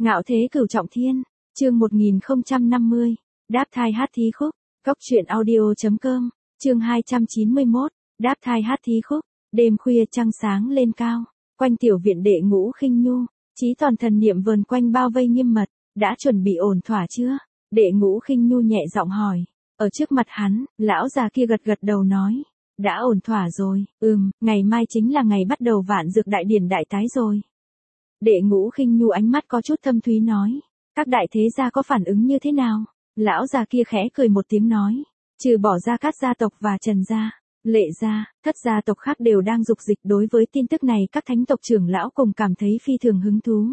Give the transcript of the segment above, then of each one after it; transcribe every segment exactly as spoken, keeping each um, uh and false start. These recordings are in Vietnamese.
Ngạo thế cửu trọng thiên, chương một nghìn không trăm năm mươi, đáp thai hát thí khúc, góc truyện audio.com, chương hai trăm chín mươi mốt, đáp thai hát thí khúc, đêm khuya trăng sáng lên cao, quanh tiểu viện đệ Ngũ Khinh Nhu, chí toàn thần niệm vờn quanh bao vây nghiêm mật, đã chuẩn bị ổn thỏa chưa? Đệ Ngũ Khinh Nhu nhẹ giọng hỏi, ở trước mặt hắn, lão già kia gật gật đầu nói, đã ổn thỏa rồi, ừm, ngày mai chính là ngày bắt đầu vạn dược đại điển đại tái rồi. Đệ Ngũ Khinh Nhu ánh mắt có chút thâm thúy nói, các đại thế gia có phản ứng như thế nào? Lão già kia khẽ cười một tiếng nói, trừ bỏ ra các gia tộc và Trần gia, Lệ gia, Thất gia tộc khác đều đang dục dịch đối với tin tức này, các thánh tộc trưởng lão cùng cảm thấy phi thường hứng thú.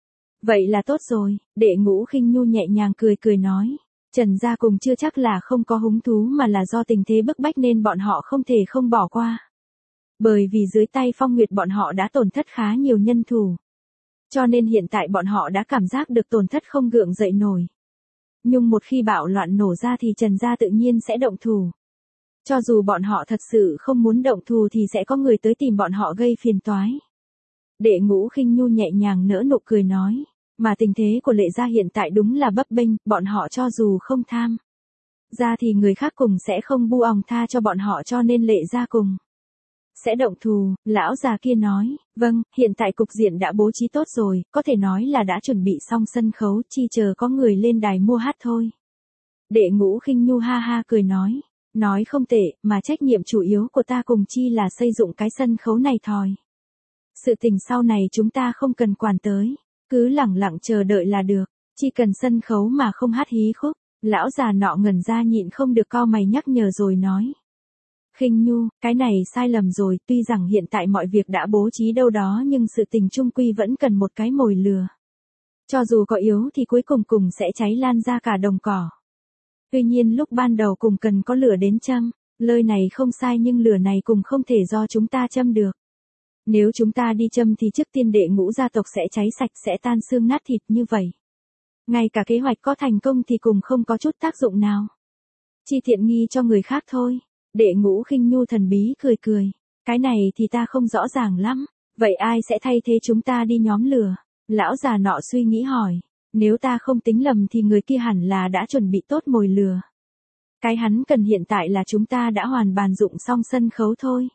Vậy là tốt rồi, Đệ Ngũ Khinh Nhu nhẹ nhàng cười cười nói, Trần gia cùng chưa chắc là không có hứng thú mà là do tình thế bức bách nên bọn họ không thể không bỏ qua. Bởi vì dưới tay Phong Nguyệt bọn họ đã tổn thất khá nhiều nhân thủ. Cho nên hiện tại bọn họ đã cảm giác được tổn thất không gượng dậy nổi. Nhưng một khi bạo loạn nổ ra thì Trần gia tự nhiên sẽ động thủ. Cho dù bọn họ thật sự không muốn động thủ thì sẽ có người tới tìm bọn họ gây phiền toái. Đệ Ngũ Khinh Nhu nhẹ nhàng nở nụ cười nói, mà tình thế của Lệ gia hiện tại đúng là bấp bênh, bọn họ cho dù không tham ra thì người khác cùng sẽ không bu òng tha cho bọn họ, cho nên Lệ gia cùng sẽ động thù. Lão già kia nói, vâng, hiện tại cục diện đã bố trí tốt rồi, có thể nói là đã chuẩn bị xong sân khấu, chi chờ có người lên đài mua hát thôi. Đệ Ngũ Khinh Nhu ha ha cười nói, nói không tệ, mà trách nhiệm chủ yếu của ta cùng chi là xây dựng cái sân khấu này thôi. Sự tình sau này chúng ta không cần quản tới, cứ lẳng lặng chờ đợi là được, chỉ cần sân khấu mà không hát hí khúc. Lão già nọ ngẩn ra nhịn không được cau mày nhắc nhở rồi nói, Khinh Nhu, cái này sai lầm rồi, tuy rằng hiện tại mọi việc đã bố trí đâu đó nhưng sự tình chung quy vẫn cần một cái mồi lửa. Cho dù có yếu thì cuối cùng cùng sẽ cháy lan ra cả đồng cỏ. Tuy nhiên lúc ban đầu cùng cần có lửa đến châm, lời này không sai nhưng lửa này cùng không thể do chúng ta châm được. Nếu chúng ta đi châm thì trước tiên Đệ Ngũ gia tộc sẽ cháy sạch, sẽ tan xương nát thịt như vậy. Ngay cả kế hoạch có thành công thì cùng không có chút tác dụng nào. Chi tiện nghi cho người khác thôi. Đệ Ngũ Khinh Nhu thần bí cười cười, cái này thì ta không rõ ràng lắm, vậy ai sẽ thay thế chúng ta đi nhóm lửa? Lão già nọ suy nghĩ hỏi, nếu ta không tính lầm thì người kia hẳn là đã chuẩn bị tốt mồi lửa. Cái hắn cần hiện tại là chúng ta đã hoàn bàn dụng xong sân khấu thôi.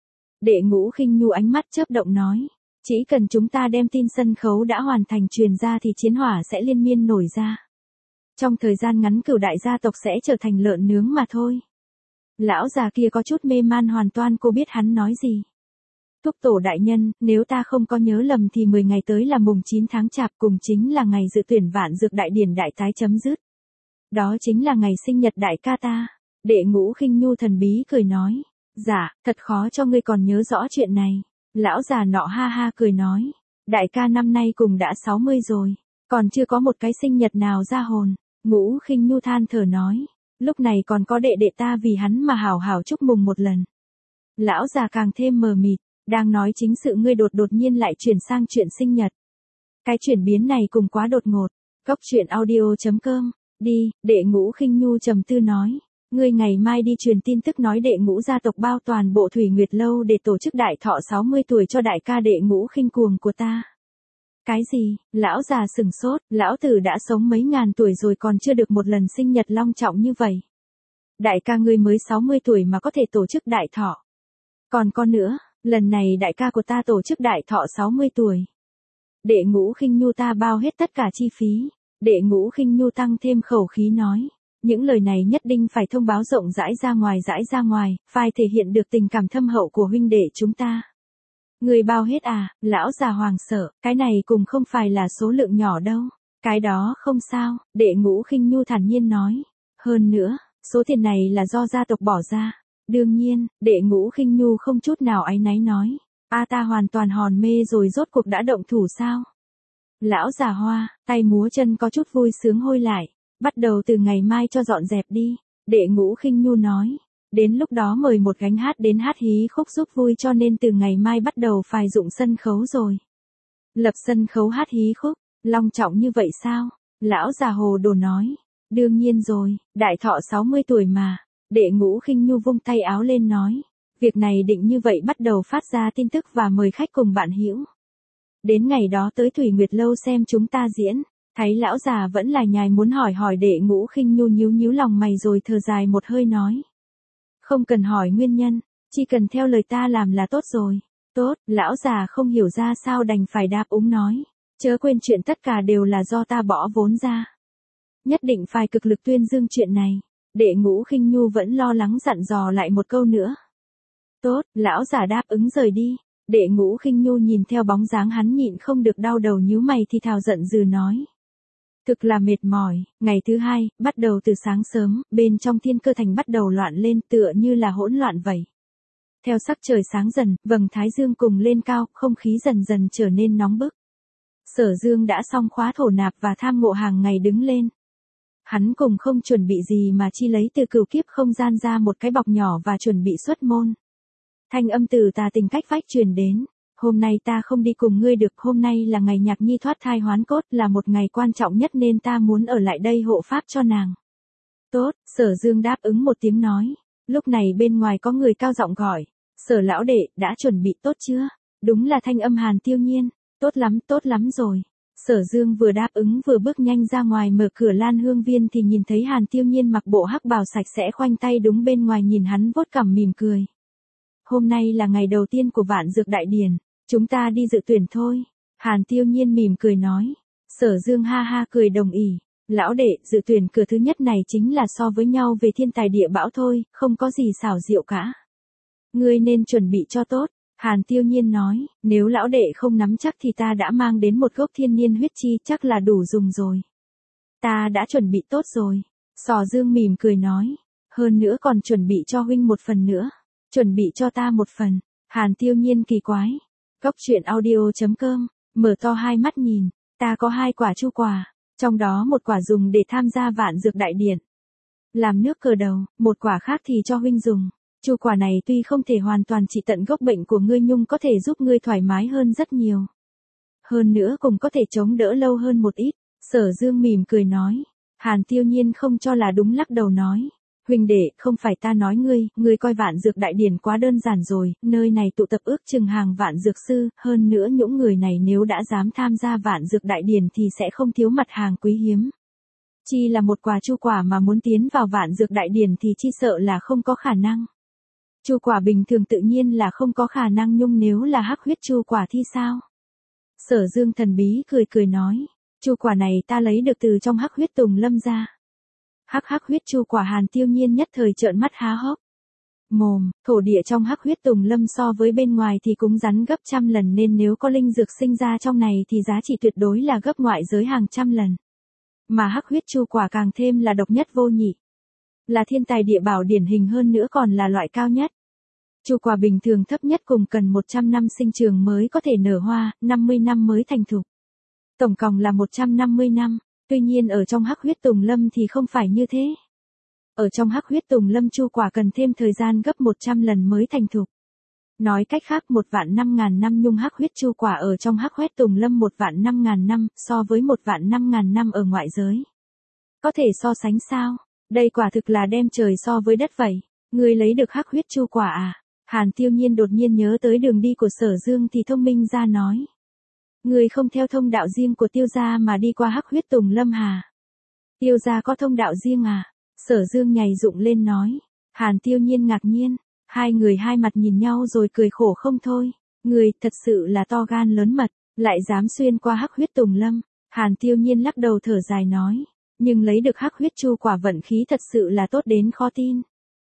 Đệ Ngũ Khinh Nhu ánh mắt chớp động nói, chỉ cần chúng ta đem tin sân khấu đã hoàn thành truyền ra thì chiến hỏa sẽ liên miên nổi ra. Trong thời gian ngắn Cửu đại gia tộc sẽ trở thành lợn nướng mà thôi. Lão già kia có chút mê man, hoàn toàn cô biết hắn nói gì. Thúc tổ đại nhân, nếu ta không có nhớ lầm thì mười ngày tới là mùng chín tháng Chạp, cùng chính là ngày dự tuyển vạn dược đại điển đại tái chấm dứt. Đó chính là ngày sinh nhật đại ca ta. Đệ Ngũ Khinh Nhu thần bí cười nói, dạ, thật khó cho ngươi còn nhớ rõ chuyện này. Lão già nọ ha ha cười nói, đại ca năm nay cùng đã sáu mươi rồi, còn chưa có một cái sinh nhật nào ra hồn. Ngũ Khinh Nhu than thở nói, lúc này còn có đệ đệ ta vì hắn mà hảo hảo chúc mừng một lần. Lão già càng thêm mờ mịt, đang nói chính sự ngươi đột đột nhiên lại chuyển sang chuyện sinh nhật. Cái chuyển biến này cùng quá đột ngột. Góc truyện audio.com, đi, Đệ Ngũ Khinh Nhu trầm tư nói, ngươi ngày mai đi truyền tin tức nói Đệ Ngũ gia tộc bao toàn bộ Thủy Nguyệt lâu để tổ chức đại thọ sáu mươi tuổi cho đại ca Đệ Ngũ Khinh Cuồng của ta. Cái gì? Lão già sừng sốt, lão tử đã sống mấy ngàn tuổi rồi còn chưa được một lần sinh nhật long trọng như vậy. Đại ca ngươi mới sáu mươi tuổi mà có thể tổ chức đại thọ. Còn con nữa, lần này đại ca của ta tổ chức đại thọ sáu mươi tuổi. Đệ Ngũ Khinh Nhu ta bao hết tất cả chi phí. Đệ Ngũ Khinh Nhu tăng thêm khẩu khí nói, những lời này nhất định phải thông báo rộng rãi ra ngoài, rãi ra ngoài, phải thể hiện được tình cảm thâm hậu của huynh đệ chúng ta. Người bao hết à? Lão già hoàng sợ, cái này cùng không phải là số lượng nhỏ đâu. Cái đó không sao, Đệ Ngũ Khinh Nhu thản nhiên nói. Hơn nữa, số tiền này là do gia tộc bỏ ra. Đương nhiên, Đệ Ngũ Khinh Nhu không chút nào áy náy nói. A ta hoàn toàn hòn mê rồi, rốt cuộc đã động thủ sao? Lão già hoa, tay múa chân có chút vui sướng hôi lại. Bắt đầu từ ngày mai cho dọn dẹp đi. Đệ Ngũ Khinh Nhu nói. Đến lúc đó mời một gánh hát đến hát hí khúc giúp vui, cho nên từ ngày mai bắt đầu phải dụng sân khấu rồi. Lập sân khấu hát hí khúc, long trọng như vậy sao? Lão già hồ đồ nói. Đương nhiên rồi, đại thọ sáu mươi tuổi mà. Đệ Ngũ Khinh Nhu vung tay áo lên nói. Việc này định như vậy, bắt đầu phát ra tin tức và mời khách cùng bạn hữu. Đến ngày đó tới Thủy Nguyệt lâu xem chúng ta diễn. Thấy lão già vẫn là nhài muốn hỏi hỏi Đệ Ngũ Khinh Nhu nhíu nhíu lòng mày rồi thở dài một hơi nói. Không cần hỏi nguyên nhân, chỉ cần theo lời ta làm là tốt rồi. Tốt, lão già không hiểu ra sao đành phải đáp ứng nói. Chớ quên chuyện tất cả đều là do ta bỏ vốn ra. Nhất định phải cực lực tuyên dương chuyện này. Đệ Ngũ Khinh Nhu vẫn lo lắng dặn dò lại một câu nữa. Tốt, lão già đáp ứng rời đi. Đệ Ngũ Khinh Nhu nhìn theo bóng dáng hắn nhịn không được đau đầu nhíu mày thì thào giận dữ nói. Thực là mệt mỏi, ngày thứ hai, bắt đầu từ sáng sớm, bên trong Thiên Cơ Thành bắt đầu loạn lên tựa như là hỗn loạn vậy. Theo sắc trời sáng dần, vầng thái dương cùng lên cao, không khí dần dần trở nên nóng bức. Sở Dương đã xong khóa thổ nạp và tham ngộ hàng ngày đứng lên. Hắn cùng không chuẩn bị gì mà chi lấy từ cửu kiếp không gian ra một cái bọc nhỏ và chuẩn bị xuất môn. Thanh âm từ tà tình cách vách truyền đến. Hôm nay ta không đi cùng ngươi được, hôm nay là ngày Nhạc Nhi thoát thai hoán cốt, là một ngày quan trọng nhất nên ta muốn ở lại đây hộ pháp cho nàng. Tốt, Sở Dương đáp ứng một tiếng nói. Lúc này bên ngoài có người cao giọng gọi. Sở lão đệ, đã chuẩn bị tốt chưa? Đúng là thanh âm Hàn Tiêu Nhiên. Tốt lắm, tốt lắm rồi. Sở Dương vừa đáp ứng vừa bước nhanh ra ngoài mở cửa Lan Hương Viên thì nhìn thấy Hàn Tiêu Nhiên mặc bộ hắc bào sạch sẽ khoanh tay đúng bên ngoài nhìn hắn vuốt cằm mỉm cười. Hôm nay là ngày đầu tiên của Vạn Dược Đại Điển. Chúng ta đi dự tuyển thôi. Hàn Tiêu Nhiên mỉm cười nói. Sở Dương ha ha cười đồng ý. Lão đệ, dự tuyển cửa thứ nhất này chính là so với nhau về thiên tài địa bảo thôi, không có gì xảo diệu cả. Ngươi nên chuẩn bị cho tốt. Hàn Tiêu Nhiên nói, nếu lão đệ không nắm chắc thì ta đã mang đến một gốc thiên niên huyết chi chắc là đủ dùng rồi. Ta đã chuẩn bị tốt rồi. Sở Dương mỉm cười nói. Hơn nữa còn chuẩn bị cho huynh một phần nữa. Chuẩn bị cho ta một phần. Hàn Tiêu Nhiên kỳ quái. Cốc truyện audio chấm com, mở to hai mắt nhìn, ta có hai quả chu quả, trong đó một quả dùng để tham gia Vạn Dược Đại Điển. Làm nước cờ đầu, một quả khác thì cho huynh dùng. Chu quả này tuy không thể hoàn toàn trị tận gốc bệnh của ngươi nhưng có thể giúp ngươi thoải mái hơn rất nhiều. Hơn nữa cũng có thể chống đỡ lâu hơn một ít. Sở Dương mỉm cười nói. Hàn Tiêu Nhiên không cho là đúng lắc đầu nói. Huynh đệ, không phải ta nói ngươi, ngươi coi Vạn Dược Đại Điển quá đơn giản rồi, nơi này tụ tập ước chừng hàng vạn dược sư, hơn nữa những người này nếu đã dám tham gia Vạn Dược Đại Điển thì sẽ không thiếu mặt hàng quý hiếm. Chi là một quả chu quả mà muốn tiến vào Vạn Dược Đại Điển thì chi sợ là không có khả năng. Chu quả bình thường tự nhiên là không có khả năng nhưng nếu là hắc huyết chu quả thì sao? Sở Dương thần bí cười cười nói, chu quả này ta lấy được từ trong hắc huyết tùng lâm ra. Hắc hắc huyết chu quả. Hàn Tiêu Nhiên nhất thời trợn mắt há hốc. Mồm, thổ địa trong hắc huyết tùng lâm so với bên ngoài thì cũng rắn gấp trăm lần nên nếu có linh dược sinh ra trong này thì giá trị tuyệt đối là gấp ngoại giới hàng trăm lần. Mà hắc huyết chu quả càng thêm là độc nhất vô nhị. Là thiên tài địa bảo điển hình hơn nữa còn là loại cao nhất. Chu quả bình thường thấp nhất cùng cần một trăm năm sinh trường mới có thể nở hoa, năm mươi năm mới thành thục. Tổng cộng là một trăm năm mươi năm. Tuy nhiên ở trong hắc huyết tùng lâm thì không phải như thế. Ở trong hắc huyết tùng lâm chu quả cần thêm thời gian gấp một trăm lần mới thành thục. Nói cách khác một vạn năm ngàn năm nhung hắc huyết chu quả ở trong hắc huyết tùng lâm một vạn năm ngàn năm so với một vạn năm ngàn năm ở ngoại giới. Có thể so sánh sao? Đây quả thực là đem trời so với đất vậy. Ngươi lấy được hắc huyết chu quả à? Hàn Tiêu Nhiên đột nhiên nhớ tới đường đi của Sở Dương thì thông minh ra nói. Ngươi không theo thông đạo riêng của Tiêu gia mà đi qua hắc huyết tùng lâm hà? Tiêu gia có thông đạo riêng à? Sở Dương nhảy dựng lên nói. Hàn Tiêu Nhiên ngạc nhiên. Hai người hai mặt nhìn nhau rồi cười khổ không thôi. Ngươi thật sự là to gan lớn mật, lại dám xuyên qua hắc huyết tùng lâm. Hàn Tiêu Nhiên lắc đầu thở dài nói. Nhưng lấy được hắc huyết chu quả vận khí thật sự là tốt đến khó tin.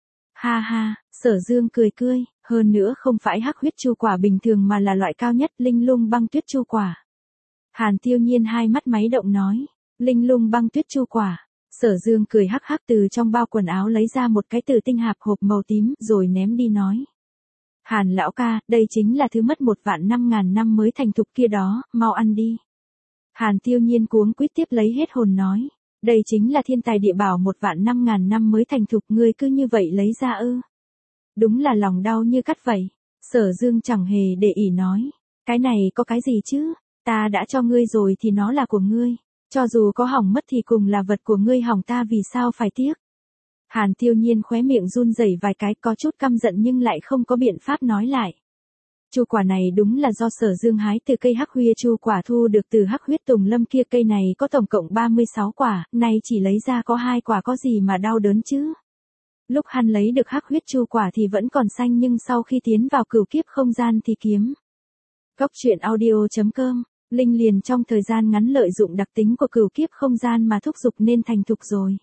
Ha ha, Sở Dương cười cười, hơn nữa không phải hắc huyết chu quả bình thường mà là loại cao nhất linh lung băng tuyết chu quả. Hàn Tiêu Nhiên hai mắt máy động nói, linh lung băng tuyết chu quả. Sở Dương cười hắc hắc từ trong bao quần áo lấy ra một cái tử tinh hạp hộp màu tím rồi ném đi nói. Hàn lão ca, đây chính là thứ mất một vạn năm ngàn năm mới thành thục kia đó, mau ăn đi. Hàn Tiêu Nhiên cuống quýt tiếp lấy hết hồn nói. Đây chính là thiên tài địa bảo một vạn năm ngàn năm mới thành thục, ngươi cứ như vậy lấy ra ư? Đúng là lòng đau như cắt vậy. Sở Dương chẳng hề để ý nói. Cái này có cái gì chứ? Ta đã cho ngươi rồi thì nó là của ngươi. Cho dù có hỏng mất thì cùng là vật của ngươi hỏng ta vì sao phải tiếc? Hàn Tiêu Nhiên khóe miệng run rẩy vài cái có chút căm giận nhưng lại không có biện pháp nói lại. Chu quả này đúng là do Sở Dương hái từ cây hắc huy chu quả thu được từ hắc huyết tùng lâm kia, cây này có tổng cộng ba mươi sáu quả, nay chỉ lấy ra có hai quả có gì mà đau đớn chứ. Lúc hắn lấy được hắc huyết chu quả thì vẫn còn xanh, nhưng sau khi tiến vào cửu kiếp không gian thì kiếm. Cốc truyện audio chấm com, Linh liền trong thời gian ngắn lợi dụng đặc tính của cửu kiếp không gian mà thúc giục nên thành thục rồi.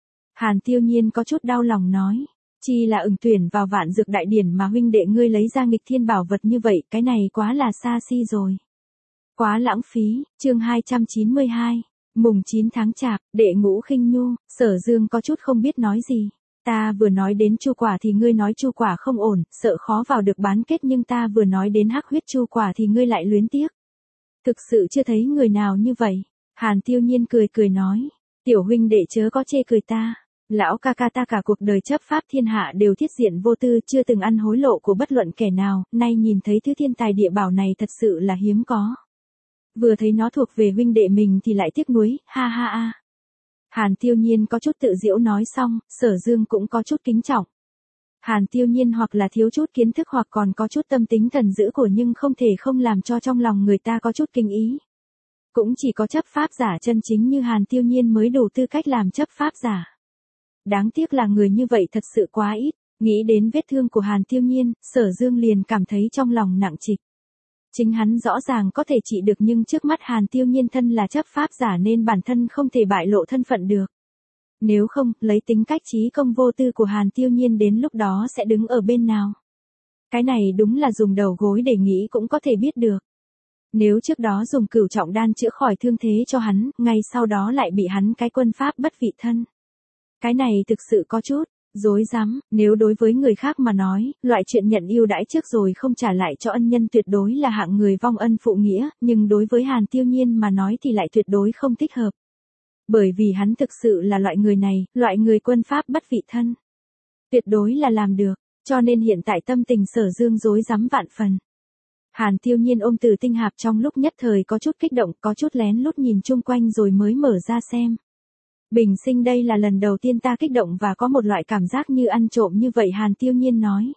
Hàn Tiêu Nhiên có chút đau lòng nói. Chi là ửng tuyển vào vạn dược đại điển mà huynh đệ ngươi lấy ra nghịch thiên bảo vật như vậy, cái này quá là xa xi rồi. Quá lãng phí. Chương hai trăm chín mươi hai, mùng chín tháng chạp, đệ ngũ khinh nhu. Sở Dương có chút không biết nói gì. Ta vừa nói đến chu quả thì ngươi nói chu quả không ổn, sợ khó vào được bán kết, nhưng ta vừa nói đến hắc huyết chu quả thì ngươi lại luyến tiếc. Thực sự chưa thấy người nào như vậy. Hàn Tiêu Nhiên cười cười nói. Tiểu huynh đệ chớ có chê cười ta. Lão ca ca ta cả cuộc đời chấp pháp thiên hạ đều thiết diện vô tư, chưa từng ăn hối lộ của bất luận kẻ nào, nay nhìn thấy thứ thiên tài địa bảo này thật sự là hiếm có. Vừa thấy nó thuộc về huynh đệ mình thì lại tiếc nuối, ha ha ha. Hàn Tiêu Nhiên có chút tự giễu nói xong, Sở Dương cũng có chút kính trọng. Hàn Tiêu Nhiên hoặc là thiếu chút kiến thức hoặc còn có chút tâm tính thần dữ của, nhưng không thể không làm cho trong lòng người ta có chút kinh ý. Cũng chỉ có chấp pháp giả chân chính như Hàn Tiêu Nhiên mới đủ tư cách làm chấp pháp giả. Đáng tiếc là người như vậy thật sự quá ít. Nghĩ đến vết thương của Hàn Tiêu Nhiên, Sở Dương liền cảm thấy trong lòng nặng trịch. Chính hắn rõ ràng có thể trị được, nhưng trước mắt Hàn Tiêu Nhiên thân là chấp pháp giả nên bản thân không thể bại lộ thân phận được. Nếu không, lấy tính cách trí công vô tư của Hàn Tiêu Nhiên đến lúc đó sẽ đứng ở bên nào? Cái này đúng là dùng đầu gối để nghĩ cũng có thể biết được. Nếu trước đó dùng cửu trọng đan chữa khỏi thương thế cho hắn, ngay sau đó lại bị hắn cái quân pháp bất vị thân. Cái này thực sự có chút dối rắm. Nếu đối với người khác mà nói, loại chuyện nhận ưu đãi trước rồi không trả lại cho ân nhân tuyệt đối là hạng người vong ân phụ nghĩa, nhưng đối với Hàn Tiêu Nhiên mà nói thì lại tuyệt đối không thích hợp. Bởi vì hắn thực sự là loại người này, loại người quân pháp bất vị thân. Tuyệt đối là làm được, cho nên hiện tại tâm tình Sở Dương rối rắm vạn phần. Hàn Tiêu Nhiên ôm Từ Tinh Hạp trong lúc nhất thời có chút kích động, có chút lén lút nhìn chung quanh rồi mới mở ra xem. Bình sinh đây là lần đầu tiên ta kích động và có một loại cảm giác như ăn trộm như vậy, Hàn Tiêu Nhiên nói.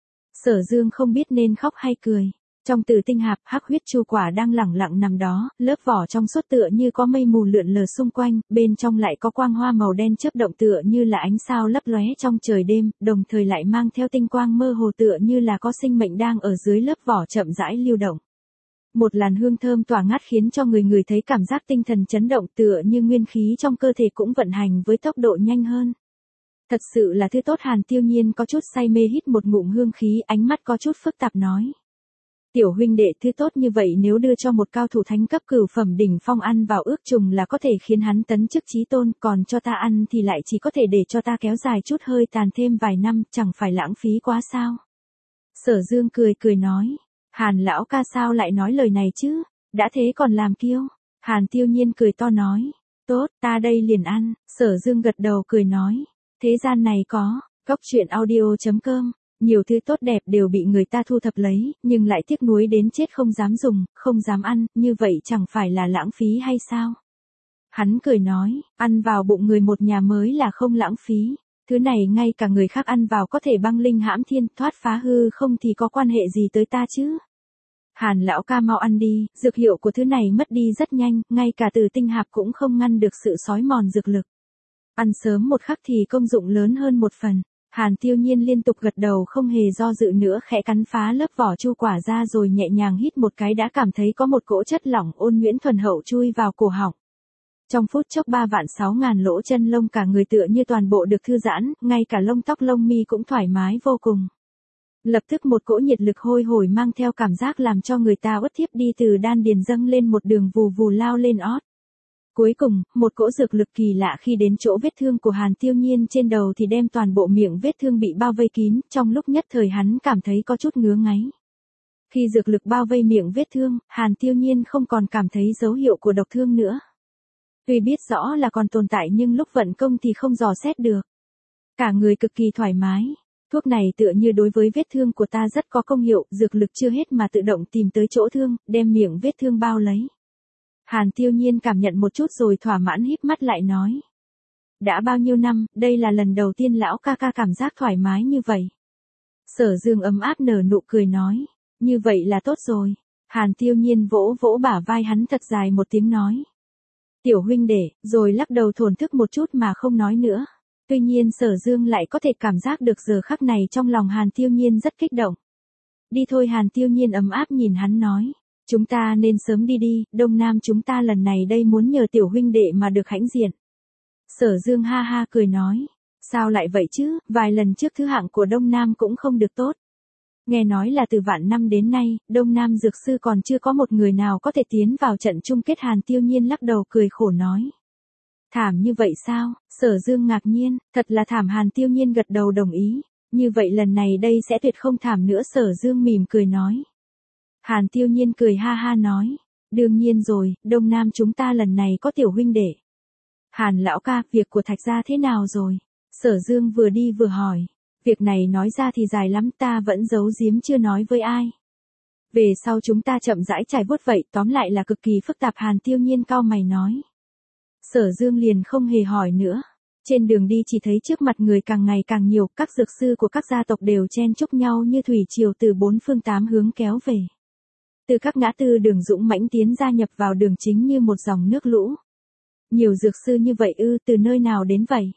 Sở Dương không biết nên khóc hay cười. Trong Từ Tinh Hạp, hắc huyết chu quả đang lẳng lặng nằm đó, lớp vỏ trong suốt tựa như có mây mù lượn lờ xung quanh, bên trong lại có quang hoa màu đen chớp động tựa như là ánh sao lấp lóe trong trời đêm, đồng thời lại mang theo tinh quang mơ hồ tựa như là có sinh mệnh đang ở dưới lớp vỏ chậm rãi lưu động. Một làn hương thơm tỏa ngát khiến cho người người thấy cảm giác tinh thần chấn động, tựa như nguyên khí trong cơ thể cũng vận hành với tốc độ nhanh hơn. Thật sự là thứ tốt. Hàn Tiêu Nhiên có chút say mê hít một ngụm hương khí, ánh mắt có chút phức tạp nói. Tiểu huynh đệ, thứ tốt như vậy nếu đưa cho một cao thủ thánh cấp cửu phẩm đỉnh phong ăn vào ước chừng là có thể khiến hắn tấn chức chí tôn, còn cho ta ăn thì lại chỉ có thể để cho ta kéo dài chút hơi tàn thêm vài năm, chẳng phải lãng phí quá sao? Sở Dương cười cười nói. Hàn lão ca sao lại nói lời này chứ, đã thế còn làm kiêu. Hàn Tiêu Nhiên cười to nói. Tốt, ta đây liền ăn. Sở Dương gật đầu cười nói. Thế gian này có, cốc truyện audio chấm com. Nhiều thứ tốt đẹp đều bị người ta thu thập lấy, nhưng lại tiếc nuối đến chết không dám dùng, không dám ăn, như vậy chẳng phải là lãng phí hay sao? Hắn cười nói, ăn vào bụng người một nhà mới là không lãng phí. Thứ này ngay cả người khác ăn vào có thể băng linh hãm thiên, thoát phá hư không thì có quan hệ gì tới ta chứ? Hàn lão ca mau ăn đi, dược hiệu của thứ này mất đi rất nhanh, ngay cả Từ Tinh Hạp cũng không ngăn được sự xói mòn dược lực. Ăn sớm một khắc thì công dụng lớn hơn một phần. Hàn Tiêu Nhiên liên tục gật đầu không hề do dự nữa, khẽ cắn phá lớp vỏ chu quả ra rồi nhẹ nhàng hít một cái đã cảm thấy có một cỗ chất lỏng ôn nhuyễn thuần hậu chui vào cổ họng. Trong phút chốc ba vạn sáu ngàn lỗ chân lông cả người tựa như toàn bộ được thư giãn, ngay cả lông tóc lông mi cũng thoải mái vô cùng. Lập tức một cỗ nhiệt lực hôi hổi mang theo cảm giác làm cho người ta uất thiếp đi từ đan điền dâng lên một đường vù vù lao lên ót. Cuối cùng, một cỗ dược lực kỳ lạ khi đến chỗ vết thương của Hàn Tiêu Nhiên trên đầu thì đem toàn bộ miệng vết thương bị bao vây kín, trong lúc nhất thời hắn cảm thấy có chút ngứa ngáy. Khi dược lực bao vây miệng vết thương, Hàn Tiêu Nhiên không còn cảm thấy dấu hiệu của độc thương nữa. Tuy biết rõ là còn tồn tại nhưng lúc vận công thì không dò xét được. Cả người cực kỳ thoải mái. Thuốc này tựa như đối với vết thương của ta rất có công hiệu, dược lực chưa hết mà tự động tìm tới chỗ thương, đem miệng vết thương bao lấy. Hàn Tiêu Nhiên cảm nhận một chút rồi thỏa mãn híp mắt lại nói. Đã bao nhiêu năm, đây là lần đầu tiên lão ca ca cảm giác thoải mái như vậy. Sở Dương ấm áp nở nụ cười nói. Như vậy là tốt rồi. Hàn Tiêu Nhiên vỗ vỗ bả vai hắn thật dài một tiếng nói. Tiểu huynh đệ, rồi lắc đầu thổn thức một chút mà không nói nữa. Tuy nhiên Sở Dương lại có thể cảm giác được giờ khắc này trong lòng Hàn Tiêu Nhiên rất kích động. Đi thôi, Hàn Tiêu Nhiên ấm áp nhìn hắn nói. Chúng ta nên sớm đi đi, Đông Nam chúng ta lần này đây muốn nhờ tiểu huynh đệ mà được hãnh diện. Sở Dương ha ha cười nói. Sao lại vậy chứ, vài lần trước thứ hạng của Đông Nam cũng không được tốt. Nghe nói là từ vạn năm đến nay, Đông Nam dược sư còn chưa có một người nào có thể tiến vào trận chung kết. Hàn Tiêu Nhiên lắc đầu cười khổ nói. Thảm như vậy sao? Sở Dương ngạc nhiên, thật là thảm. Hàn Tiêu Nhiên gật đầu đồng ý. Như vậy lần này đây sẽ tuyệt không thảm nữa. Sở Dương mỉm cười nói. Hàn Tiêu Nhiên cười ha ha nói. Đương nhiên rồi, Đông Nam chúng ta lần này có tiểu huynh đệ. Hàn lão ca, việc của Thạch gia thế nào rồi? Sở Dương vừa đi vừa hỏi. Việc này nói ra thì dài lắm, ta vẫn giấu giếm chưa nói với ai. Về sau chúng ta chậm rãi trải vuốt vậy, tóm lại là cực kỳ phức tạp. Hàn Tiêu Nhiên cau mày nói. Sở Dương liền không hề hỏi nữa. Trên đường đi chỉ thấy trước mặt người càng ngày càng nhiều, các dược sư của các gia tộc đều chen chúc nhau như thủy triều từ bốn phương tám hướng kéo về. Từ các ngã tư đường dũng mãnh tiến gia nhập vào đường chính như một dòng nước lũ. Nhiều dược sư như vậy ư, từ nơi nào đến vậy?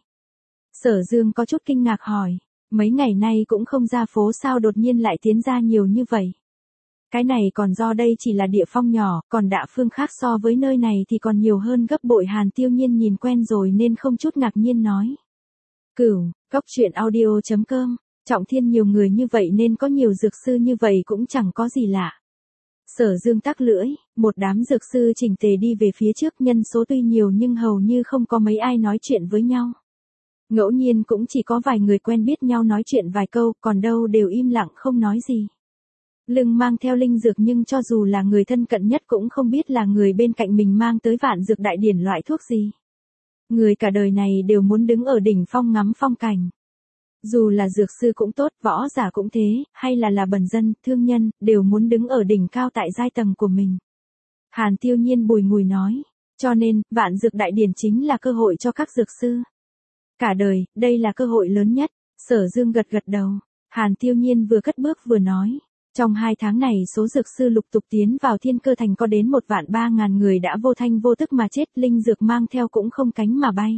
Sở Dương có chút kinh ngạc hỏi. Mấy ngày nay cũng không ra phố sao đột nhiên lại tiến ra nhiều như vậy? Cái này còn do đây chỉ là địa phong nhỏ, còn địa phương khác so với nơi này thì còn nhiều hơn gấp bội. Hàn Tiêu Nhiên nhìn quen rồi nên không chút ngạc nhiên nói. Cửu, cốc truyện audio chấm com, Trọng Thiên nhiều người như vậy nên có nhiều dược sư như vậy cũng chẳng có gì lạ. Sở Dương tắc lưỡi, một đám dược sư chỉnh tề đi về phía trước, nhân số tuy nhiều nhưng hầu như không có mấy ai nói chuyện với nhau. Ngẫu nhiên cũng chỉ có vài người quen biết nhau nói chuyện vài câu, còn đâu đều im lặng không nói gì. Lưng mang theo linh dược nhưng cho dù là người thân cận nhất cũng không biết là người bên cạnh mình mang tới vạn dược đại điển loại thuốc gì. Người cả đời này đều muốn đứng ở đỉnh phong ngắm phong cảnh. Dù là dược sư cũng tốt, võ giả cũng thế, hay là là bần dân, thương nhân, đều muốn đứng ở đỉnh cao tại giai tầng của mình. Hàn Tiêu Nhiên bùi ngùi nói, cho nên, vạn dược đại điển chính là cơ hội cho các dược sư. Cả đời, đây là cơ hội lớn nhất. Sở Dương gật gật đầu. Hàn Tiêu Nhiên vừa cất bước vừa nói. Trong hai tháng này số dược sư lục tục tiến vào Thiên Cơ Thành có đến một vạn ba ngàn người đã vô thanh vô tức mà chết, linh dược mang theo cũng không cánh mà bay.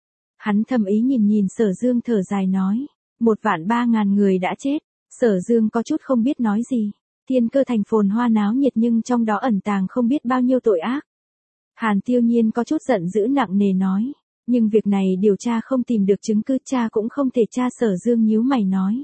Hắn thầm ý nhìn nhìn Sở Dương thở dài nói. Một vạn ba ngàn người đã chết. Sở Dương có chút không biết nói gì. Thiên Cơ Thành phồn hoa náo nhiệt nhưng trong đó ẩn tàng không biết bao nhiêu tội ác. Hàn Tiêu Nhiên có chút giận dữ nặng nề nói. Nhưng việc này điều tra không tìm được chứng cứ, cha cũng không thể tra. Sở Dương nhíu mày nói.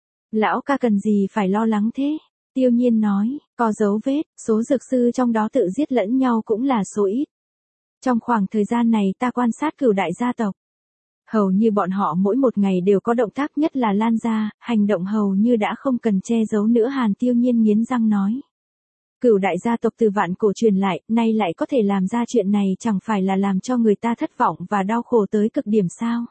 Lão ca cần gì phải lo lắng thế? Tiêu Nhiên nói, có dấu vết, số dược sư trong đó tự giết lẫn nhau cũng là số ít. Trong khoảng thời gian này ta quan sát Cửu đại gia tộc. Hầu như bọn họ mỗi một ngày đều có động tác, nhất là Lan gia, hành động hầu như đã không cần che giấu nữa. Hàn Tiêu Nhiên nghiến răng nói. Cửu đại gia tộc từ vạn cổ truyền lại, nay lại có thể làm ra chuyện này, chẳng phải là làm cho người ta thất vọng và đau khổ tới cực điểm sao?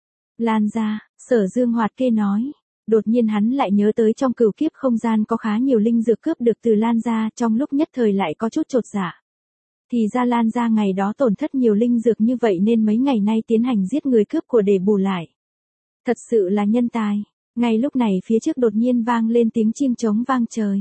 Lan gia, Sở Dương hoạt kê nói. Đột nhiên hắn lại nhớ tới trong cửu kiếp không gian có khá nhiều linh dược cướp được từ Lan gia, trong lúc nhất thời lại có chút chột dạ. Thì ra Lan gia ngày đó tổn thất nhiều linh dược như vậy nên mấy ngày nay tiến hành giết người cướp của để bù lại. Thật sự là nhân tài. Ngay lúc này phía trước đột nhiên vang lên tiếng chim trống vang trời.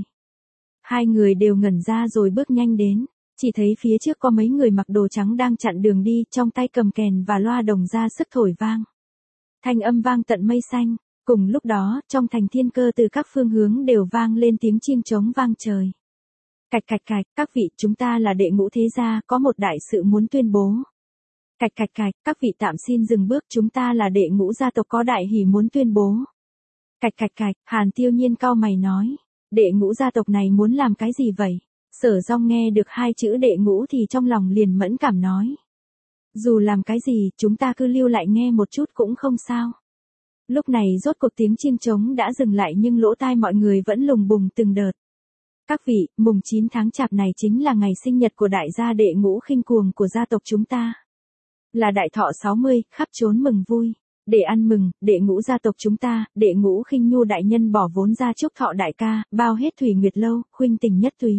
Hai người đều ngẩn ra rồi bước nhanh đến, chỉ thấy phía trước có mấy người mặc đồ trắng đang chặn đường đi, trong tay cầm kèn và loa đồng ra sức thổi vang. Thanh âm vang tận mây xanh, cùng lúc đó, trong thành Thiên Cơ từ các phương hướng đều vang lên tiếng chim trống vang trời. Cạch cạch cạch, các vị, chúng ta là đệ ngũ thế gia, có một đại sự muốn tuyên bố. Cạch cạch cạch, các vị tạm xin dừng bước, chúng ta là đệ ngũ gia tộc có đại hỷ muốn tuyên bố. Cạch cạch cạch, Hàn Tiêu Nhiên cau mày nói. Đệ ngũ gia tộc này muốn làm cái gì vậy? Sở Dòng nghe được hai chữ đệ ngũ thì trong lòng liền mẫn cảm nói. Dù làm cái gì, chúng ta cứ lưu lại nghe một chút cũng không sao. Lúc này rốt cuộc tiếng chim trống đã dừng lại nhưng lỗ tai mọi người vẫn lùng bùng từng đợt. Các vị, mùng chín tháng chạp này chính là ngày sinh nhật của đại gia đệ ngũ khinh cuồng của gia tộc chúng ta. Là đại thọ sáu mươi, khắp trốn mừng vui. Để ăn mừng, đệ ngũ gia tộc chúng ta, đệ ngũ khinh nhu đại nhân bỏ vốn ra chúc thọ đại ca, bao hết Thủy Nguyệt Lâu, khuynh tình nhất túy.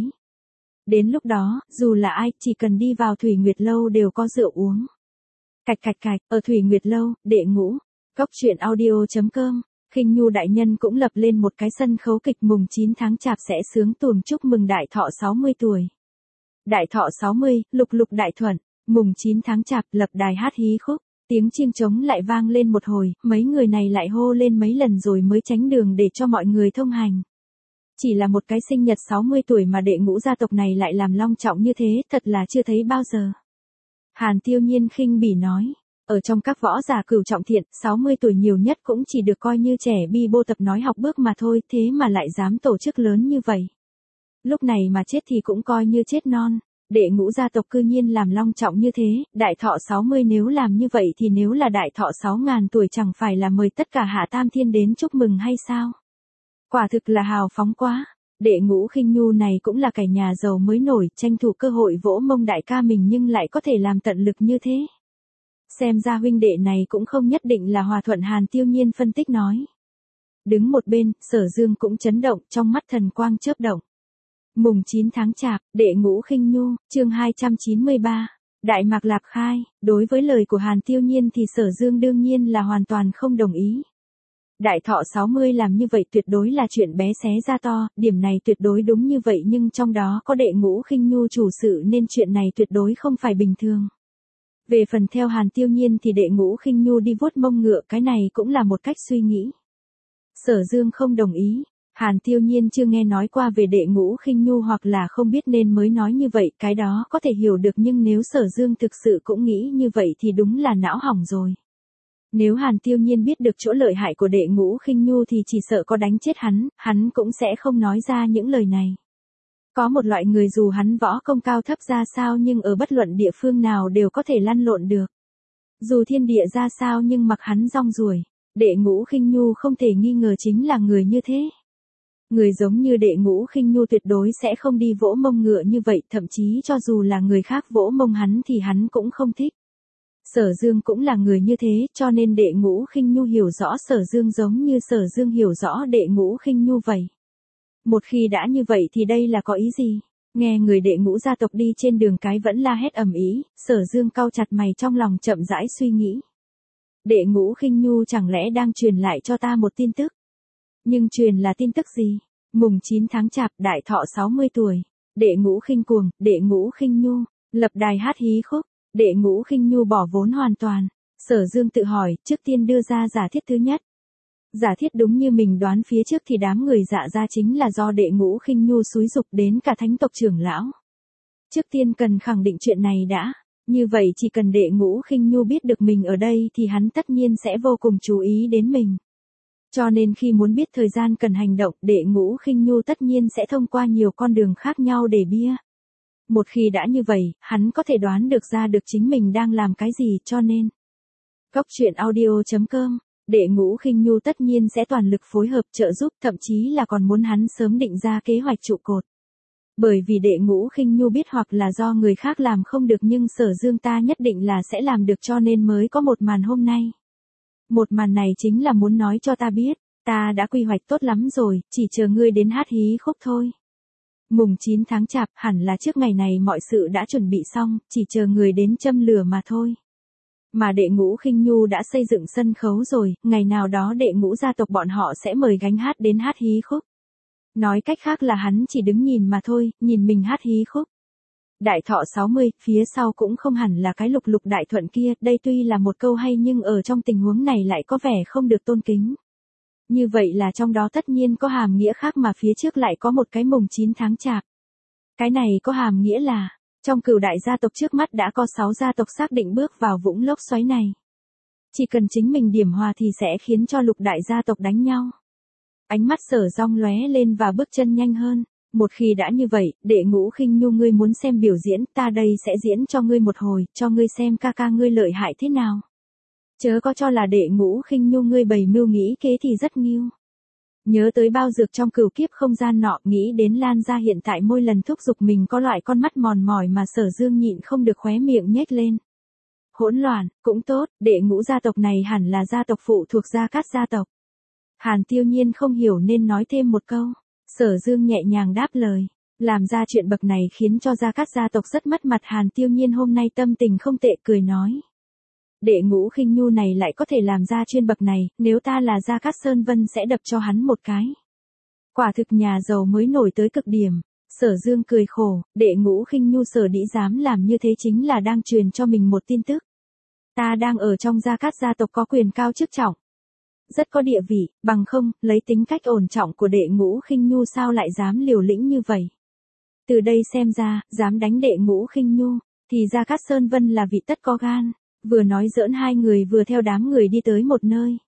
Đến lúc đó, dù là ai, chỉ cần đi vào Thủy Nguyệt Lâu đều có rượu uống. Cạch cạch cạch, ở Thủy Nguyệt Lâu, đệ ngũ. Cốc truyện audio chấm com Khinh Nhu đại nhân cũng lập lên một cái sân khấu kịch mùng chín tháng chạp sẽ sướng tuồng chúc mừng đại thọ sáu mươi tuổi. Đại thọ sáu mươi, lục lục đại thuận, mùng chín tháng chạp lập đài hát hí khúc, tiếng chiêng trống lại vang lên một hồi, mấy người này lại hô lên mấy lần rồi mới tránh đường để cho mọi người thông hành. Chỉ là một cái sinh nhật sáu mươi tuổi mà đệ ngũ gia tộc này lại làm long trọng như thế, thật là chưa thấy bao giờ. Hàn Tiêu Nhiên khinh bỉ nói, ở trong các võ giả cửu trọng thiện, sáu mươi tuổi nhiều nhất cũng chỉ được coi như trẻ bi bô tập nói học bước mà thôi, thế mà lại dám tổ chức lớn như vậy. Lúc này mà chết thì cũng coi như chết non, đệ ngũ gia tộc cư nhiên làm long trọng như thế, đại thọ sáu mươi nếu làm như vậy thì nếu là đại thọ sáu ngàn tuổi chẳng phải là mời tất cả hạ tam thiên đến chúc mừng hay sao? Quả thực là hào phóng quá. Đệ ngũ Khinh Nhu này cũng là kẻ nhà giàu mới nổi, tranh thủ cơ hội vỗ mông đại ca mình nhưng lại có thể làm tận lực như thế. Xem ra huynh đệ này cũng không nhất định là hòa thuận. Hàn Tiêu Nhiên phân tích nói. Đứng một bên, Sở Dương cũng chấn động, trong mắt thần quang chớp động. Mùng chín tháng chạp, đệ ngũ Khinh Nhu, chương hai trăm chín mươi ba, Đại Mạc Lạc Khai. Đối với lời của Hàn Tiêu Nhiên thì Sở Dương đương nhiên là hoàn toàn không đồng ý. Đại thọ sáu mươi làm như vậy tuyệt đối là chuyện bé xé ra to, điểm này tuyệt đối đúng như vậy, nhưng trong đó có đệ ngũ Khinh Nhu chủ sự nên chuyện này tuyệt đối không phải bình thường. Về phần theo Hàn Tiêu Nhiên thì đệ ngũ Khinh Nhu đi vuốt mông ngựa, cái này cũng là một cách suy nghĩ. Sở Dương không đồng ý. Hàn Tiêu Nhiên chưa nghe nói qua về đệ ngũ Khinh Nhu hoặc là không biết nên mới nói như vậy, cái đó có thể hiểu được, nhưng nếu Sở Dương thực sự cũng nghĩ như vậy thì đúng là não hỏng rồi. Nếu Hàn Tiêu Nhiên biết được chỗ lợi hại của đệ ngũ Khinh Nhu thì chỉ sợ có đánh chết hắn, hắn cũng sẽ không nói ra những lời này. Có một loại người dù hắn võ công cao thấp ra sao nhưng ở bất luận địa phương nào đều có thể lăn lộn được. Dù thiên địa ra sao nhưng mặc hắn rong ruổi, đệ ngũ Khinh Nhu không thể nghi ngờ chính là người như thế. Người giống như đệ ngũ Khinh Nhu tuyệt đối sẽ không đi vỗ mông ngựa như vậy, thậm chí cho dù là người khác vỗ mông hắn thì hắn cũng không thích. Sở Dương cũng là người như thế, cho nên đệ ngũ Khinh Nhu hiểu rõ Sở Dương giống như Sở Dương hiểu rõ đệ ngũ Khinh Nhu vậy. Một khi đã như vậy thì đây là có ý gì? Nghe người đệ ngũ gia tộc đi trên đường cái vẫn la hét ầm ĩ, Sở Dương cau chặt mày trong lòng chậm rãi suy nghĩ. Đệ ngũ Khinh Nhu chẳng lẽ đang truyền lại cho ta một tin tức? Nhưng truyền là tin tức gì? Mùng chín tháng chạp, đại thọ sáu mươi tuổi, đệ ngũ Khinh Cuồng, đệ ngũ Khinh Nhu, lập đài hát hí khúc. Đệ ngũ Khinh Nhu bỏ vốn hoàn toàn. Sở Dương tự hỏi, trước tiên đưa ra giả thiết thứ nhất. Giả thiết đúng như mình đoán phía trước thì đám người dạ ra chính là do đệ ngũ Khinh Nhu xúi giục đến cả thánh tộc trưởng lão. Trước tiên cần khẳng định chuyện này đã. Như vậy chỉ cần đệ ngũ Khinh Nhu biết được mình ở đây thì hắn tất nhiên sẽ vô cùng chú ý đến mình. Cho nên khi muốn biết thời gian cần hành động, đệ ngũ Khinh Nhu tất nhiên sẽ thông qua nhiều con đường khác nhau để bia. Một khi đã như vậy, hắn có thể đoán được ra được chính mình đang làm cái gì, cho nên. Góc truyện audio chấm com, đệ ngũ Khinh Nhu tất nhiên sẽ toàn lực phối hợp trợ giúp, thậm chí là còn muốn hắn sớm định ra kế hoạch trụ cột. Bởi vì đệ ngũ Khinh Nhu biết hoặc là do người khác làm không được nhưng Sở Dương ta nhất định là sẽ làm được, cho nên mới có một màn hôm nay. Một màn này chính là muốn nói cho ta biết, ta đã quy hoạch tốt lắm rồi, chỉ chờ ngươi đến hát hí khúc thôi. Mùng chín tháng chạp, hẳn là trước ngày này mọi sự đã chuẩn bị xong, chỉ chờ người đến châm lửa mà thôi. Mà đệ ngũ Khinh Nhu đã xây dựng sân khấu rồi, ngày nào đó đệ ngũ gia tộc bọn họ sẽ mời gánh hát đến hát hí khúc. Nói cách khác là hắn chỉ đứng nhìn mà thôi, nhìn mình hát hí khúc. Đại thọ sáu mươi, phía sau cũng không hẳn là cái lục lục đại thuận kia, đây tuy là một câu hay nhưng ở trong tình huống này lại có vẻ không được tôn kính. Như vậy là trong đó tất nhiên có hàm nghĩa khác mà phía trước lại có một cái mùng chín tháng chạp. Cái này có hàm nghĩa là, trong cửu đại gia tộc trước mắt đã có sáu gia tộc xác định bước vào vũng lốc xoáy này. Chỉ cần chính mình điểm hòa thì sẽ khiến cho lục đại gia tộc đánh nhau. Ánh mắt Sở Rong lóe lên và bước chân nhanh hơn. Một khi đã như vậy, đệ ngũ Khinh Nhu ngươi muốn xem biểu diễn, ta đây sẽ diễn cho ngươi một hồi, cho ngươi xem ca ca ngươi lợi hại thế nào. Chớ có cho là đệ ngũ Khinh Nhu ngươi bày mưu nghĩ kế thì rất nghiêu. Nhớ tới bao dược trong cửu kiếp không gian nọ, nghĩ đến Lan gia hiện tại mỗi lần thúc giục mình có loại con mắt mòn mỏi mà Sở Dương nhịn không được khóe miệng nhếch lên. Hỗn loạn, cũng tốt, đệ ngũ gia tộc này hẳn là gia tộc phụ thuộc Gia Cát gia tộc. Hàn Tiêu Nhiên không hiểu nên nói thêm một câu. Sở Dương nhẹ nhàng đáp lời. Làm ra chuyện bậc này khiến cho Gia Cát gia tộc rất mất mặt. Hàn Tiêu Nhiên hôm nay tâm tình không tệ, cười nói. đệ Ngũ Khinh Nhu này lại có thể làm ra chuyên bậc này, nếu ta là Gia Cát Sơn Vân sẽ đập cho hắn một cái. Quả thực nhà giàu mới nổi tới cực điểm. Sở Dương cười khổ, đệ Ngũ Khinh Nhu sở dĩ dám làm như thế chính là đang truyền cho mình một tin tức. Ta đang ở trong Gia Cát gia tộc có quyền cao chức trọng, rất có địa vị, bằng không, lấy tính cách ổn trọng của đệ Ngũ Khinh Nhu sao lại dám liều lĩnh như vậy. Từ đây xem ra, dám đánh đệ Ngũ Khinh Nhu, thì Gia Cát Sơn Vân là vị tất có gan. Vừa nói giỡn hai người vừa theo đám người đi tới một nơi.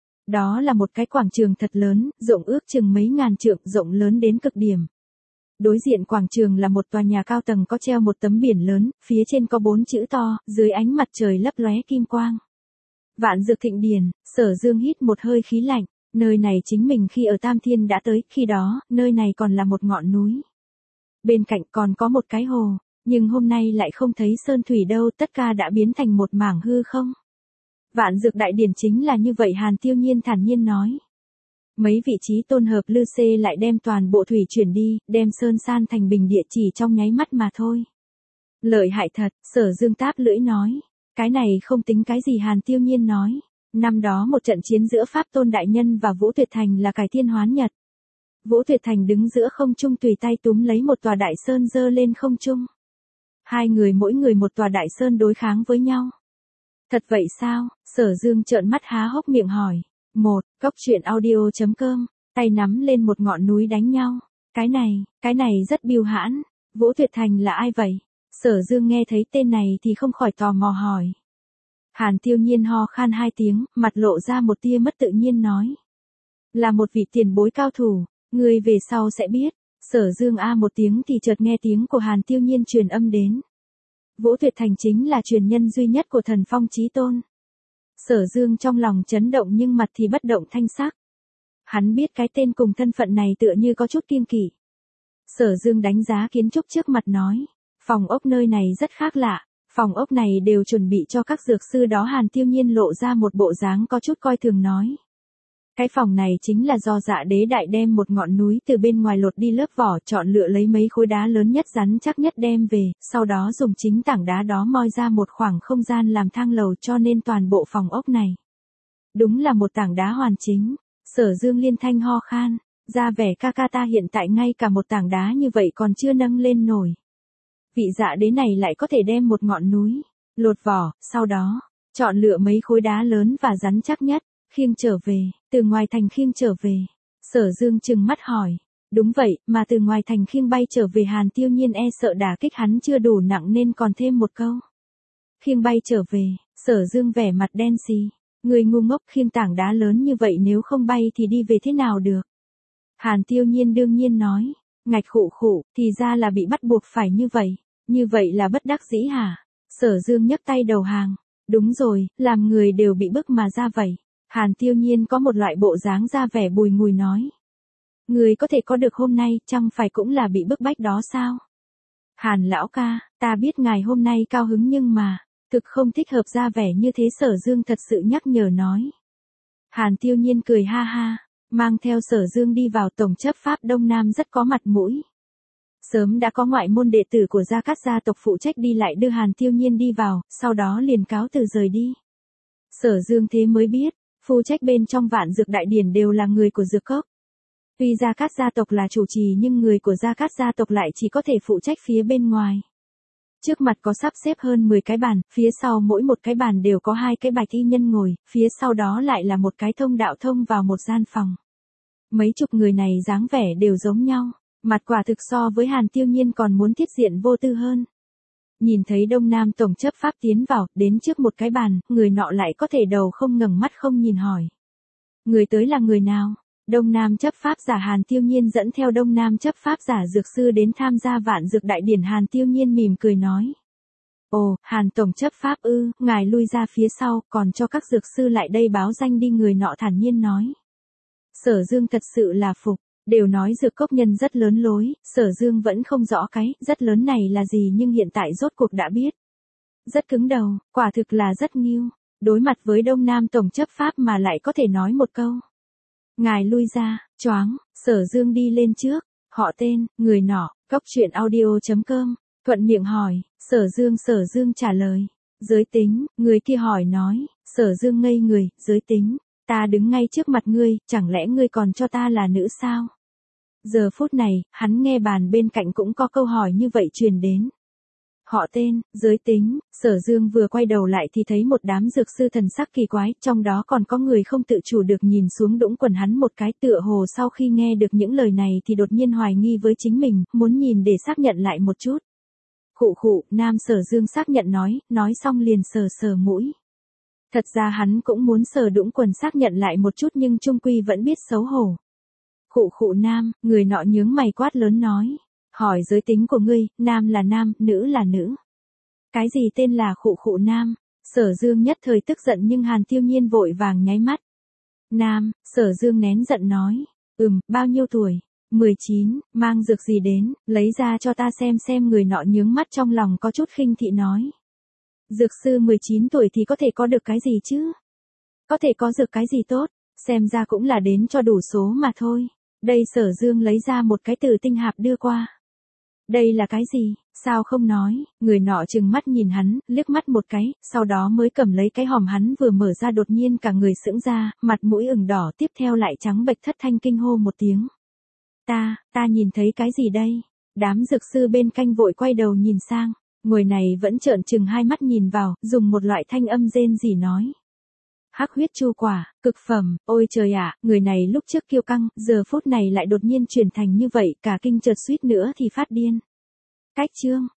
Đó là một cái quảng trường thật lớn, rộng ước chừng mấy ngàn trượng, rộng lớn đến cực điểm. Đối diện quảng trường là một tòa nhà cao tầng có treo một tấm biển lớn, phía trên có bốn chữ to, dưới ánh mặt trời lấp lóe kim quang. Vạn Dược Thịnh Điền. Sở Dương hít một hơi khí lạnh, nơi này chính mình khi ở Tam Thiên đã tới, khi đó, nơi này còn là một ngọn núi. Bên cạnh còn có một cái hồ, nhưng hôm nay lại không thấy sơn thủy đâu, tất cả đã biến thành một mảng hư không. Vạn Dược Đại Điển chính là như vậy, Hàn Tiêu Nhiên thản nhiên nói. Mấy vị trí tôn hợp lư xê lại đem toàn bộ thủy chuyển đi, đem sơn san thành bình địa chỉ trong nháy mắt mà thôi. Lợi hại thật, Sở Dương táp lưỡi nói. Cái này không tính cái gì, Hàn Tiêu Nhiên nói. Năm đó một trận chiến giữa Pháp Tôn Đại Nhân và Vũ Tuyệt Thành là cải thiên hoán nhật. Vũ Tuyệt Thành đứng giữa không trung tùy tay túm lấy một tòa đại sơn dơ lên không trung. Hai người mỗi người một tòa đại sơn đối kháng với nhau. Thật vậy sao? Sở Dương trợn mắt há hốc miệng hỏi. Một, Cốc truyện audio chấm com, tay nắm lên một ngọn núi đánh nhau. Cái này, cái này rất biêu hãn. Vũ Tuyệt Thành là ai vậy? Sở Dương nghe thấy tên này thì không khỏi tò mò hỏi. Hàn Tiêu Nhiên ho khan hai tiếng, mặt lộ ra một tia mất tự nhiên nói. Là một vị tiền bối cao thủ, người về sau sẽ biết. Sở Dương a một tiếng thì chợt nghe tiếng của Hàn Tiêu Nhiên truyền âm đến. Vũ Tuyệt Thành chính là truyền nhân duy nhất của Thần Phong Chí Tôn. Sở Dương trong lòng chấn động nhưng mặt thì bất động thanh sắc. Hắn biết cái tên cùng thân phận này tựa như có chút kiêng kỵ. Sở Dương đánh giá kiến trúc trước mặt nói. Phòng ốc nơi này rất khác lạ, phòng ốc này đều chuẩn bị cho các dược sư đó. Hàn Tiêu Nhiên lộ ra một bộ dáng có chút coi thường nói. Cái phòng này chính là do Dạ Đế Đại đem một ngọn núi từ bên ngoài lột đi lớp vỏ, chọn lựa lấy mấy khối đá lớn nhất rắn chắc nhất đem về, sau đó dùng chính tảng đá đó moi ra một khoảng không gian làm thang lầu, cho nên toàn bộ phòng ốc này. Đúng là một tảng đá hoàn chính. Sở Dương liên thanh ho khan, ra vẻ ca ca ta hiện tại ngay cả một tảng đá như vậy còn chưa nâng lên nổi. Vị Dạ Đế này lại có thể đem một ngọn núi, lột vỏ, sau đó, chọn lựa mấy khối đá lớn và rắn chắc nhất, khiêng trở về, từ ngoài thành khiêng trở về. Sở Dương trừng mắt hỏi, đúng vậy, mà từ ngoài thành khiêng bay trở về. Hàn Tiêu Nhiên e sợ đả kích hắn chưa đủ nặng nên còn thêm một câu. Khiêng bay trở về. Sở Dương vẻ mặt đen xì, người ngu ngốc, khiêng tảng đá lớn như vậy nếu không bay thì đi về thế nào được. Hàn Tiêu Nhiên đương nhiên nói, ngạch khụ khụ, thì ra là bị bắt buộc phải như vậy, như vậy là bất đắc dĩ hả? Sở Dương nhấc tay đầu hàng, đúng rồi, làm người đều bị bức mà ra vậy. Hàn Tiêu Nhiên có một loại bộ dáng ra vẻ bùi ngùi nói. Người có thể có được hôm nay, chẳng phải cũng là bị bức bách đó sao? Hàn lão ca, ta biết ngài hôm nay cao hứng nhưng mà, thực không thích hợp ra vẻ như thế. Sở Dương thật sự nhắc nhở nói. Hàn Tiêu Nhiên cười ha ha, mang theo Sở Dương đi vào tổng chấp pháp Đông Nam rất có mặt mũi. Sớm đã có ngoại môn đệ tử của Gia Cát gia tộc phụ trách đi lại đưa Hàn Tiêu Nhiên đi vào, sau đó liền cáo từ rời đi. Sở Dương thế mới biết, phụ trách bên trong Vạn Dược Đại Điển đều là người của Dược Cốc. Tuy Gia Cát gia tộc là chủ trì nhưng người của Gia Cát gia tộc lại chỉ có thể phụ trách phía bên ngoài. Trước mặt có sắp xếp hơn mười cái bàn, phía sau mỗi một cái bàn đều có hai cái bạch y nhân ngồi, phía sau đó lại là một cái thông đạo thông vào một gian phòng. Mấy chục người này dáng vẻ đều giống nhau, mặt quả thực so với Hàn Tiêu Nhiên còn muốn thiết diện vô tư hơn. Nhìn thấy Đông Nam tổng chấp pháp tiến vào, đến trước một cái bàn, người nọ lại có thể đầu không ngẩng mắt không nhìn hỏi. Người tới là người nào? Đông Nam chấp pháp giả. Hàn Tiêu Nhiên dẫn theo Đông Nam chấp pháp giả dược sư đến tham gia Vạn Dược Đại Điển. Hàn Tiêu Nhiên mỉm cười nói. Ồ, Hàn tổng chấp pháp ư, ngài lui ra phía sau, còn cho các dược sư lại đây báo danh đi. Người nọ thản nhiên nói. Sở Dương thật sự là phục. Đều nói Dược Cốc nhân rất lớn lối, Sở Dương vẫn không rõ cái rất lớn này là gì nhưng hiện tại rốt cuộc đã biết. Rất cứng đầu, quả thực là rất nghiêu, đối mặt với Đông Nam tổng chấp pháp mà lại có thể nói một câu. Ngài lui ra, choáng. Sở Dương đi lên trước, họ tên, người nọ, cốc truyện audio chấm com, thuận miệng hỏi. Sở Dương Sở Dương trả lời, Giới tính, người kia hỏi nói, Sở Dương ngây người, giới tính, ta đứng ngay trước mặt ngươi, chẳng lẽ ngươi còn cho ta là nữ sao? Giờ phút này, hắn nghe bàn bên cạnh cũng có câu hỏi như vậy truyền đến. Họ tên, giới tính, Sở Dương vừa quay đầu lại thì thấy một đám dược sư thần sắc kỳ quái, trong đó còn có người không tự chủ được nhìn xuống đũng quần hắn một cái, tựa hồ sau khi nghe được những lời này thì đột nhiên hoài nghi với chính mình, muốn nhìn để xác nhận lại một chút. Khụ khụ, nam Sở Dương xác nhận nói, nói xong liền sờ sờ mũi. Thật ra hắn cũng muốn sờ đũng quần xác nhận lại một chút nhưng chung quy vẫn biết xấu hổ. Khụ khụ nam, người nọ nhướng mày quát lớn nói. Hỏi giới tính của ngươi, nam là nam, nữ là nữ. Cái gì tên là khụ khụ nam? Sở Dương nhất thời tức giận nhưng Hàn Tiêu Nhiên vội vàng nháy mắt. Nam, Sở Dương nén giận nói. Ừm, bao nhiêu tuổi? mười chín, mang dược gì đến, lấy ra cho ta xem xem. Người nọ nhướng mắt trong lòng có chút khinh thị nói. Dược sư mười chín tuổi thì có thể có được cái gì chứ? Có thể có dược cái gì tốt, xem ra cũng là đến cho đủ số mà thôi. Đây Sở Dương lấy ra một cái từ tinh hạp đưa qua. Đây là cái gì, sao không nói? Người nọ trừng mắt nhìn hắn, liếc mắt một cái, sau đó mới cầm lấy cái hòm hắn vừa mở ra, đột nhiên cả người sững ra, mặt mũi ửng đỏ, tiếp theo lại trắng bệch, thất thanh kinh hô một tiếng. Ta, ta nhìn thấy cái gì đây? Đám dược sư bên cạnh vội quay đầu nhìn sang, người này vẫn trợn trừng hai mắt nhìn vào, dùng một loại thanh âm rên rỉ nói. Hắc huyết chu quả, cực phẩm, ôi trời ạ, người này lúc trước kiêu căng, giờ phút này lại đột nhiên chuyển thành như vậy, cả kinh chợt suýt nữa thì phát điên. Cách chương